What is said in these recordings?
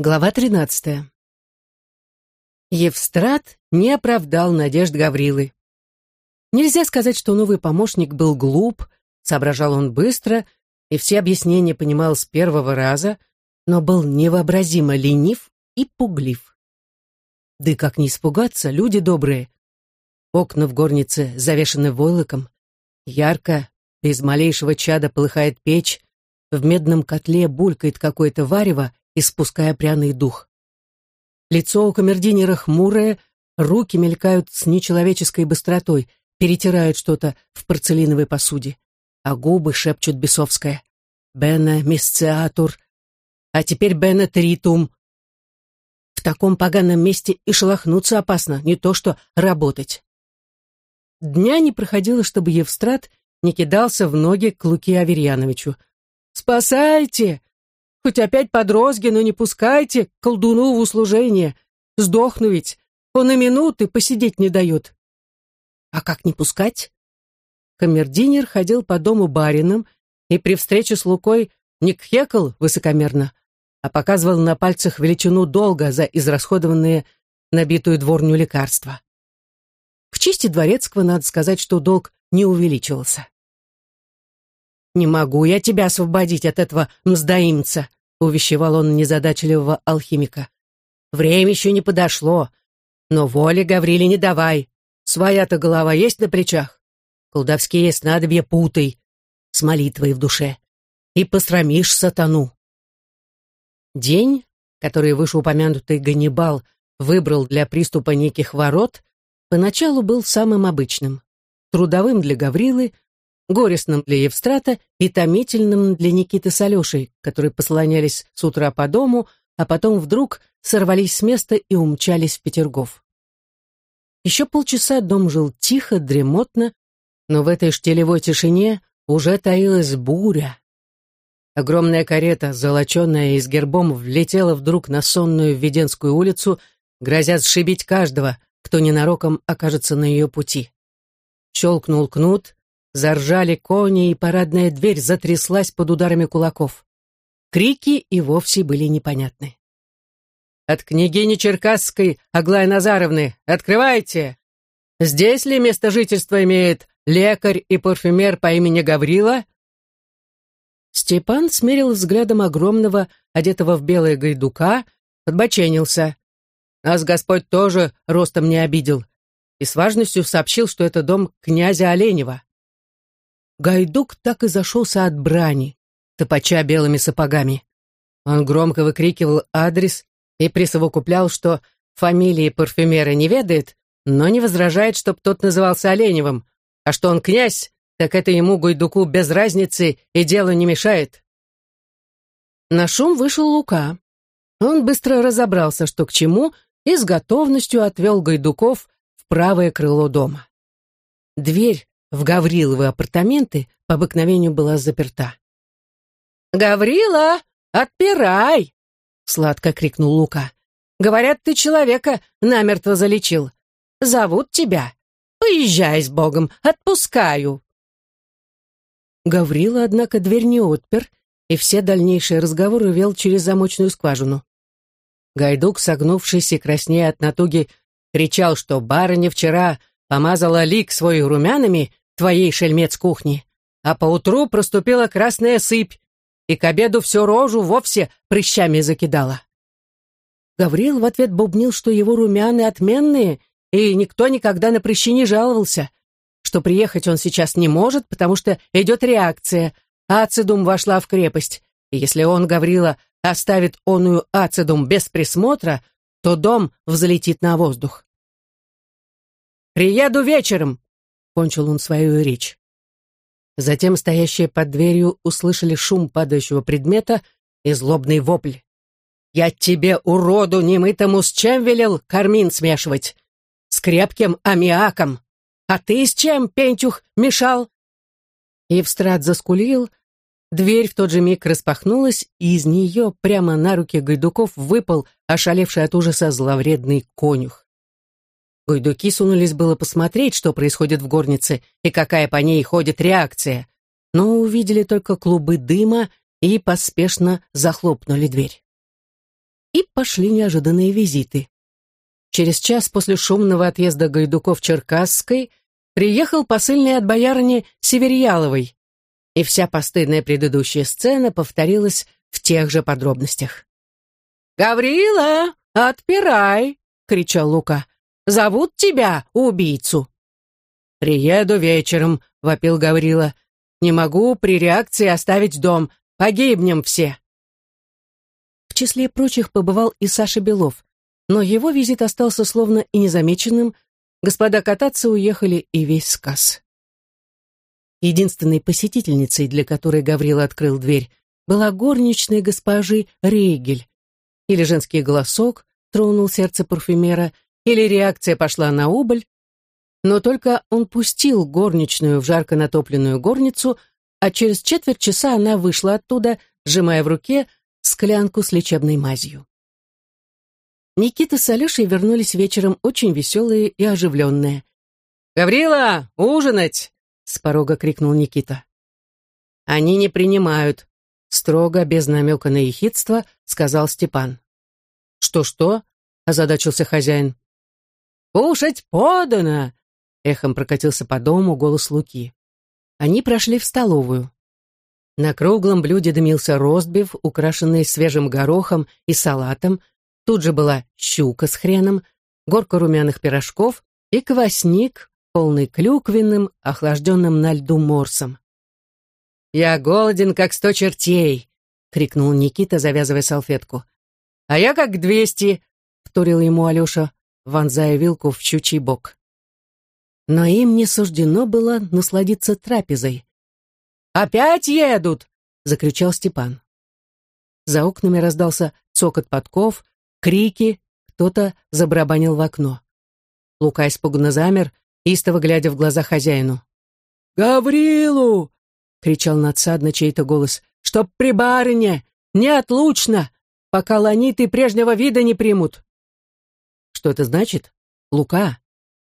Глава 13. Евстрат не оправдал надежд Гаврилы. Нельзя сказать, что новый помощник был глуп, соображал он быстро и все объяснения понимал с первого раза, но был невообразимо ленив и пуглив. Да и как не испугаться, люди добрые. Окна в горнице завешаны войлоком, ярко, без малейшего чада полыхает печь, в медном котле булькает какое-то варево, испуская пряный дух. Лицо у камердинера хмурое, руки мелькают с нечеловеческой быстротой, перетирают что-то в порцелиновой посуде, а губы шепчут бесовское «Бене мисциатур», а теперь «Бене тритум». В таком поганом месте и шелохнуться опасно, не то что работать. Дня не проходило, чтобы Евстрат не кидался в ноги к Луке Аверьяновичу. «Спасайте! Хоть опять подрозги, но не пускайте колдуну в услужение. Сдохну ведь, он и минуты посидеть не дает». А как не пускать? Камердинер ходил по дому барином и при встрече с Лукой не кхекал высокомерно, а показывал на пальцах величину долга за израсходованные набитую дворню лекарства. В чести дворецкого надо сказать, что долг не увеличивался. «Не могу я тебя освободить от этого мздоимца», увещевал он незадачливого алхимика. «Время еще не подошло, но воли Гавриле не давай. Своя-то голова есть на плечах. Колдовские снадобья путай с молитвой в душе, и посрамишь сатану». День, который вышеупомянутый Ганнибал выбрал для приступа неких ворот, поначалу был самым обычным, трудовым для Гаврилы, горестным для Евстрата и томительным для Никиты с Алешей, которые послонялись с утра по дому, а потом вдруг сорвались с места и умчались в Петергоф. Еще полчаса дом жил тихо, дремотно, но в этой штилевой тишине уже таилась буря. Огромная карета, золоченая и с гербом, влетела вдруг на сонную Введенскую улицу, грозя сшибить каждого, кто ненароком окажется на ее пути. Щелкнул кнут, заржали кони, и парадная дверь затряслась под ударами кулаков. Крики и вовсе были непонятны. «От княгини Черкасской Аглаи Назаровны! Открывайте! Здесь ли место жительства имеет лекарь и парфюмер по имени Гаврила?» Степан смерил взглядом огромного, одетого в белое гайдука, подбоченился. Нас Господь тоже ростом не обидел, и с важностью сообщил, что это дом князя Оленева. Гайдук так и зашелся от брани, топача белыми сапогами. Он громко выкрикивал адрес и присовокуплял, что фамилии парфюмера не ведает, но не возражает, чтоб тот назывался Оленевым, а что он князь, так это ему, Гайдуку, без разницы и делу не мешает. На шум вышел Лука. Он быстро разобрался, что к чему, и с готовностью отвел Гайдуков в правое крыло дома. Дверь в Гавриловы апартаменты по обыкновению была заперта. «Гаврила, отпирай!» — сладко крикнул Лука. «Говорят, ты человека намертво залечил. Зовут тебя. Поезжай с Богом, отпускаю». Гаврила, однако, дверь не отпер, и все дальнейшие разговоры вел через замочную скважину. Гайдук, согнувшись и краснея от натуги, кричал, что барыня вчера помазала лик свой румянами твоей, шельмец, кухни, а поутру проступила красная сыпь, и к обеду всю рожу вовсе прыщами закидала. Гаврил в ответ бубнил, что его румяны отменные, и никто никогда на прыщи не жаловался, что приехать он сейчас не может, потому что идет реакция, ацидум вошла в крепость, и если он, Гаврила, оставит оную ацидум без присмотра, то дом взлетит на воздух. «Приеду вечером», — кончил он свою речь. Затем стоящие под дверью услышали шум падающего предмета и злобный вопль. «Я тебе, уроду немытому, с чем велел кармин смешивать? С крепким аммиаком. А ты с чем, пентюх, мешал?» Евстрат заскулил, дверь в тот же миг распахнулась, и из нее прямо на руки Гайдуков выпал ошалевший от ужаса зловредный конюх. Гайдуки сунулись было посмотреть, что происходит в горнице и какая по ней ходит реакция, но увидели только клубы дыма и поспешно захлопнули дверь. И пошли неожиданные визиты. Через час после шумного отъезда Гайдуков-Черкасской приехал посыльный от боярыни Северьяловой, и вся постыдная предыдущая сцена повторилась в тех же подробностях. «Гаврила, отпирай!» — кричал Лука. «Зовут тебя, убийцу!» «Приеду вечером», — вопил Гаврила. «Не могу при реакции оставить дом. Погибнем все». В числе прочих побывал и Саша Белов, но его визит остался словно и незамеченным. Господа кататься уехали, и весь сказ. Единственной посетительницей, для которой Гаврила открыл дверь, была горничная госпожи Рейгель. Или женский голосок тронул сердце парфюмера, или реакция пошла на убыль, но только он пустил горничную в жарко натопленную горницу, а через четверть часа она вышла оттуда, сжимая в руке склянку с лечебной мазью. Никита с Алешей вернулись вечером очень веселые и оживленные. «Гаврила, ужинать!» — с порога крикнул Никита. «Они не принимают», — строго, без намека на ехидство, сказал Степан. «Что-что?» — озадачился хозяин. «Кушать подано!» — эхом прокатился по дому голос Луки. Они прошли в столовую. На круглом блюде дымился ростбиф, украшенный свежим горохом и салатом. Тут же была щука с хреном, горка румяных пирожков и квасник, полный клюквенным, охлажденным на льду морсом. «Я голоден, как 100 чертей!» — крикнул Никита, завязывая салфетку. «А я как 200!» — вторил ему Алеша, вонзая вилку в щучий бок. Но им не суждено было насладиться трапезой. «Опять едут!» — закричал Степан. За окнами раздался цокот подков, крики, кто-то забарабанил в окно. Лука испуганно замер, истово глядя в глаза хозяину. «Гаврилу!» — кричал надсадно чей-то голос. «Чтоб при барыне! Неотлучно! Пока ланиты прежнего вида не примут!» «Что это значит? Лука?»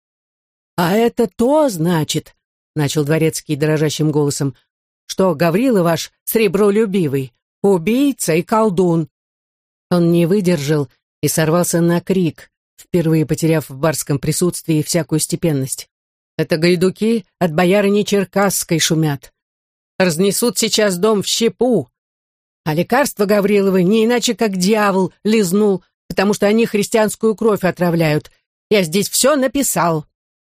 «А это то значит, — начал дворецкий дрожащим голосом, — что Гаврила ваш сребролюбивый, убийца и колдун». Он не выдержал и сорвался на крик, впервые потеряв в барском присутствии всякую степенность. «Это гайдуки от боярыни Черкасской шумят. Разнесут сейчас дом в щепу. А лекарства Гавриловы не иначе как дьявол лизнул, потому что они христианскую кровь отравляют. Я здесь все написал».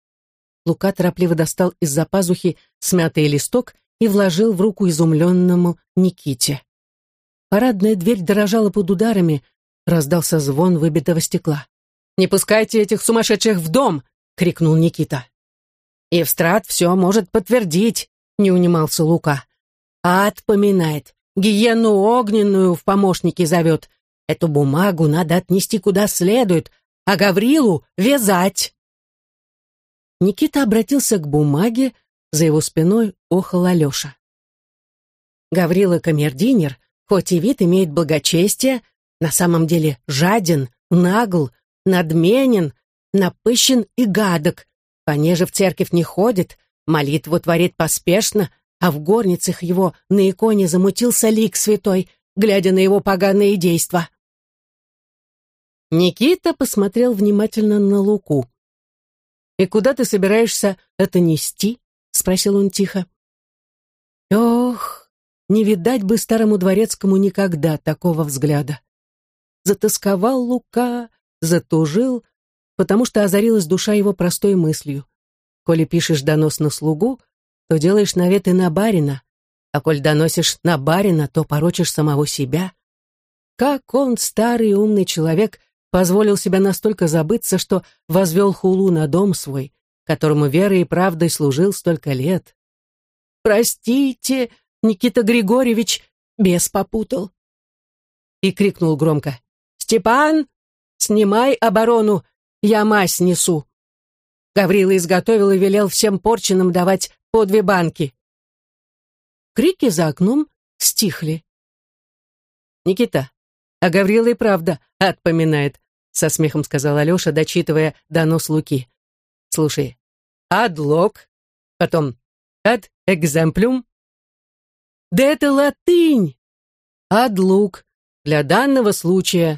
Лука торопливо достал из-за пазухи смятый листок и вложил в руку изумленному Никите. Парадная дверь дрожала под ударами, раздался звон выбитого стекла. «Не пускайте этих сумасшедших в дом!» — крикнул Никита. «Евстрат все может подтвердить», — не унимался Лука. «Ад поминает, гиену огненную в помощники зовет. Эту бумагу надо отнести куда следует, а Гаврилу вязать». Никита обратился к бумаге, за его спиной охал Алеша. Гаврила камердинер, хоть и вид имеет благочестие, на самом деле жаден, нагл, надменен, напыщен и гадок, понеже в церковь не ходит, молитву творит поспешно, а в горницах его на иконе замутился лик святой, глядя на его поганые действа. Никита посмотрел внимательно на Луку. «И куда ты собираешься это нести?» — спросил он тихо. Ох, не видать бы старому дворецкому никогда такого взгляда. Затосковал Лука, затужил, потому что озарилась душа его простой мыслью. Коли пишешь донос на слугу, то делаешь навет и на барина, а коль доносишь на барина, то порочишь самого себя. Как он, старый и умный человек, позволил себя настолько забыться, что возвел хулу на дом свой, которому верой и правдой служил столько лет. «Простите, Никита Григорьевич, бес попутал!» И крикнул громко: «Степан, снимай оборону, я мазь несу!» Гаврила изготовил и велел всем порченым давать по 2 банки. Крики за окном стихли. «Никита, а Гаврила и правда ад поминает», — со смехом сказал Алеша, дочитывая донос Луки. «Слушай, ад лок, потом ад экземплюм». «Да это латынь! Ад лук, для данного случая»,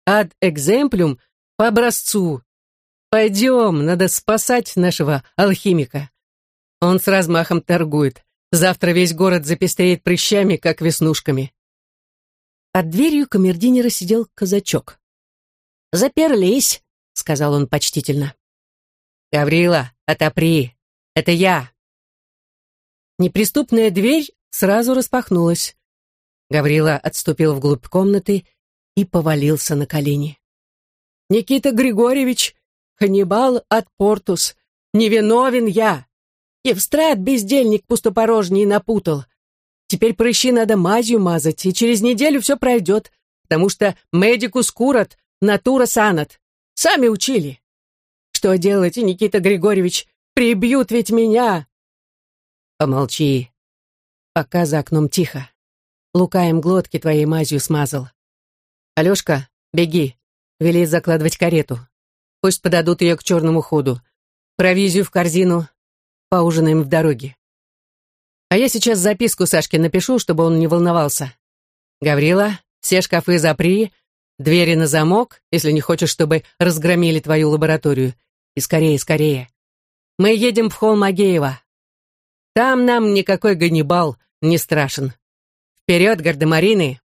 ад экземплюм по образцу. Пойдем, надо спасать нашего алхимика. Он с размахом торгует. Завтра весь город запестреет прыщами, как веснушками». Под дверью камердинера сидел казачок. «Заперлись», — сказал он почтительно. «Гаврила, отопри, это я». Неприступная дверь сразу распахнулась. Гаврила отступил вглубь комнаты и повалился на колени. «Никита Григорьевич, Ханнибал от Портус, невиновен я. Евстрат, бездельник пустопорожний, напутал. Теперь прыщи надо мазью мазать, и через неделю все пройдет, потому что медикус курат, натура санат. Сами учили. Что делать, Никита Григорьевич? Прибьют ведь меня!» «Помолчи. Пока за окном тихо. Лука им глотки твоей мазью смазал. Алешка, беги, вели закладывать карету. Пусть подадут ее к черному ходу. Провизию в корзину. Поужинаем в дороге. А я сейчас записку Сашке напишу, чтобы он не волновался. Гаврила, все шкафы запри, двери на замок, если не хочешь, чтобы разгромили твою лабораторию. И скорее, скорее. Мы едем в холм Агеева. Там нам никакой Ганнибал не страшен. Вперед, гардемарины!»